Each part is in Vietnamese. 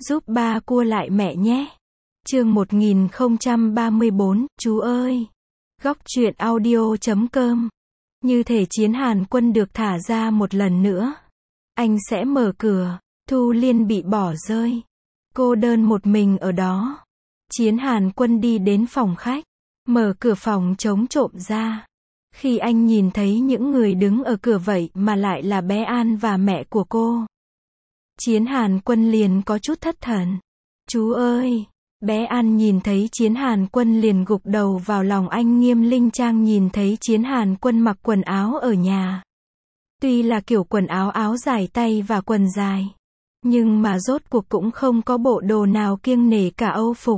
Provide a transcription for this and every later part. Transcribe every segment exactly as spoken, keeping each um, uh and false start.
giúp ba cua lại mẹ nhé. Chương một nghìn không trăm ba mươi bốn, chú ơi. Góc truyện audio chấm com. Như thể Chiến Hàn Quân được thả ra một lần nữa. Anh sẽ mở cửa. Thu Liên bị bỏ rơi. Cô đơn một mình ở đó. Chiến Hàn Quân đi đến phòng khách. Mở cửa phòng trống trộm ra. Khi anh nhìn thấy những người đứng ở cửa vậy mà lại là bé An và mẹ của cô. Chiến Hàn Quân liền có chút thất thần. Chú ơi. Bé An nhìn thấy Chiến Hàn Quân liền gục đầu vào lòng anh. Nghiêm Linh Trang nhìn thấy Chiến Hàn Quân mặc quần áo ở nhà. Tuy là kiểu quần áo áo dài tay và quần dài. Nhưng mà rốt cuộc cũng không có bộ đồ nào kiêng nể cả âu phục.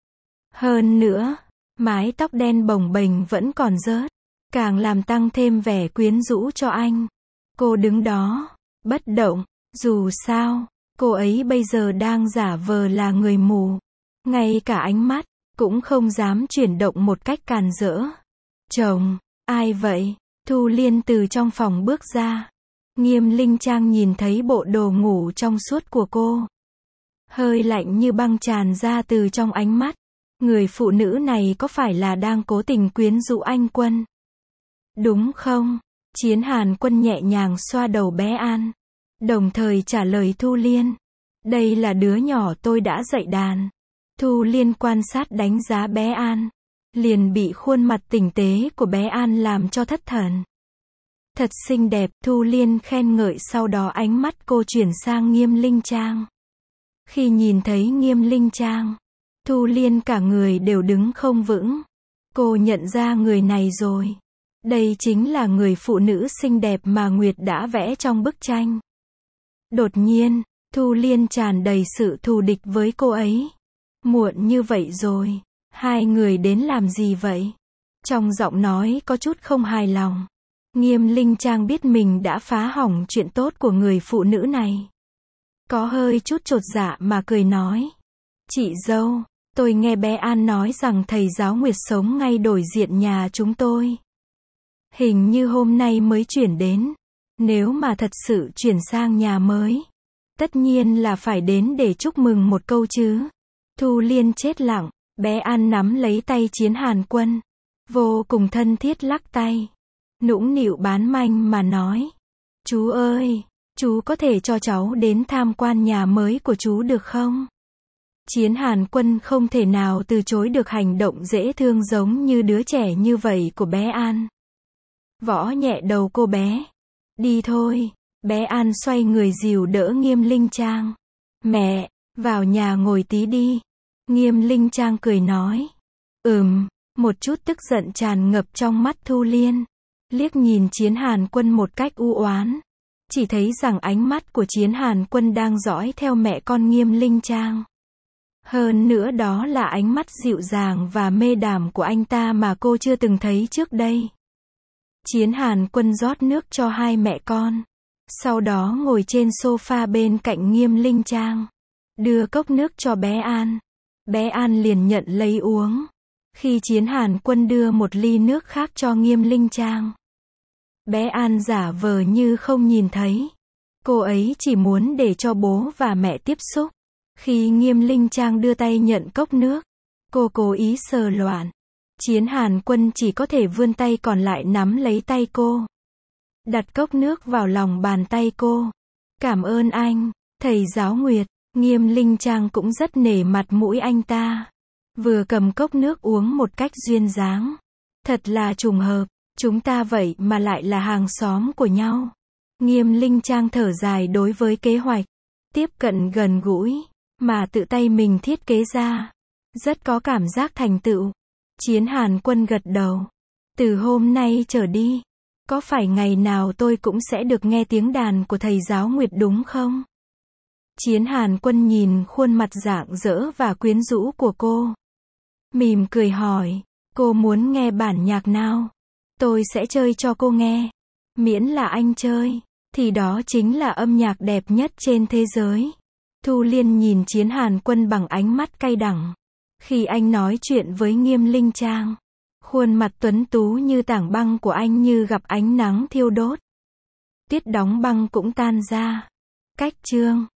Hơn nữa, mái tóc đen bồng bềnh vẫn còn rớt. Càng làm tăng thêm vẻ quyến rũ cho anh. Cô đứng đó, bất động. Dù sao, cô ấy bây giờ đang giả vờ là người mù. Ngay cả ánh mắt, cũng không dám chuyển động một cách càn rỡ. Chồng, ai vậy? Thu Liên từ trong phòng bước ra. Nghiêm Linh Trang nhìn thấy bộ đồ ngủ trong suốt của cô. Hơi lạnh như băng tràn ra từ trong ánh mắt. Người phụ nữ này có phải là đang cố tình quyến rũ anh Quân? Đúng không? Chiến Hàn Quân nhẹ nhàng xoa đầu bé An. Đồng thời trả lời Thu Liên. Đây là đứa nhỏ tôi đã dạy đàn. Thu Liên quan sát đánh giá bé An. Liền bị khuôn mặt tinh tế của bé An làm cho thất thần. Thật xinh đẹp, Thu Liên khen ngợi, sau đó ánh mắt cô chuyển sang Nghiêm Linh Trang. Khi nhìn thấy Nghiêm Linh Trang, Thu Liên cả người đều đứng không vững. Cô nhận ra người này rồi. Đây chính là người phụ nữ xinh đẹp mà Nguyệt đã vẽ trong bức tranh. Đột nhiên, Thu Liên tràn đầy sự thù địch với cô ấy. Muộn như vậy rồi, hai người đến làm gì vậy? Trong giọng nói có chút không hài lòng. Nghiêm Linh Trang biết mình đã phá hỏng chuyện tốt của người phụ nữ này. Có hơi chút chột dạ mà cười nói. Chị dâu, tôi nghe bé An nói rằng thầy giáo Nguyệt sống ngay đối diện nhà chúng tôi. Hình như hôm nay mới chuyển đến. Nếu mà thật sự chuyển sang nhà mới, tất nhiên là phải đến để chúc mừng một câu chứ. Thu Liên chết lặng, bé An nắm lấy tay Chiến Hàn Quân. Vô cùng thân thiết lắc tay. Nũng nịu bán manh mà nói. Chú ơi, chú có thể cho cháu đến tham quan nhà mới của chú được không? Chiến Hàn Quân không thể nào từ chối được hành động dễ thương giống như đứa trẻ như vậy của bé An. Võ nhẹ đầu cô bé. Đi thôi. Bé An xoay người dìu đỡ Nghiêm Linh Trang. Mẹ, vào nhà ngồi tí đi. Nghiêm Linh Trang cười nói. Ừm, một chút tức giận tràn ngập trong mắt Thu Liên. Liếc nhìn Chiến Hàn Quân một cách u oán. Chỉ thấy rằng ánh mắt của Chiến Hàn Quân đang dõi theo mẹ con Nghiêm Linh Trang. Hơn nữa đó là ánh mắt dịu dàng và mê đảm của anh ta mà cô chưa từng thấy trước đây. Chiến Hàn Quân rót nước cho hai mẹ con. Sau đó ngồi trên sofa bên cạnh Nghiêm Linh Trang. Đưa cốc nước cho bé An. Bé An liền nhận lấy uống. Khi Chiến Hàn Quân đưa một ly nước khác cho Nghiêm Linh Trang, bé An giả vờ như không nhìn thấy. Cô ấy chỉ muốn để cho bố và mẹ tiếp xúc. Khi Nghiêm Linh Trang đưa tay nhận cốc nước, cô cố ý sờ loạn. Chiến Hàn Quân chỉ có thể vươn tay còn lại nắm lấy tay cô. Đặt cốc nước vào lòng bàn tay cô. Cảm ơn anh, thầy giáo Nguyệt. Nghiêm Linh Trang cũng rất nể mặt mũi anh ta. Vừa cầm cốc nước uống một cách duyên dáng. Thật là trùng hợp, chúng ta vậy mà lại là hàng xóm của nhau. Nghiêm Linh Trang thở dài đối với kế hoạch tiếp cận gần gũi mà tự tay mình thiết kế ra. Rất có cảm giác thành tựu. Chiến Hàn Quân gật đầu. Từ hôm nay trở đi, có phải ngày nào tôi cũng sẽ được nghe tiếng đàn của thầy giáo Nguyệt đúng không? Chiến Hàn Quân nhìn khuôn mặt rạng rỡ và quyến rũ của cô. Mỉm cười hỏi, cô muốn nghe bản nhạc nào? Tôi sẽ chơi cho cô nghe. Miễn là anh chơi, thì đó chính là âm nhạc đẹp nhất trên thế giới. Thu Liên nhìn Chiến Hàn Quân bằng ánh mắt cay đắng. Khi anh nói chuyện với Nghiêm Linh Trang, khuôn mặt tuấn tú như tảng băng của anh như gặp ánh nắng thiêu đốt. Tuyết đóng băng cũng tan ra. Cách chương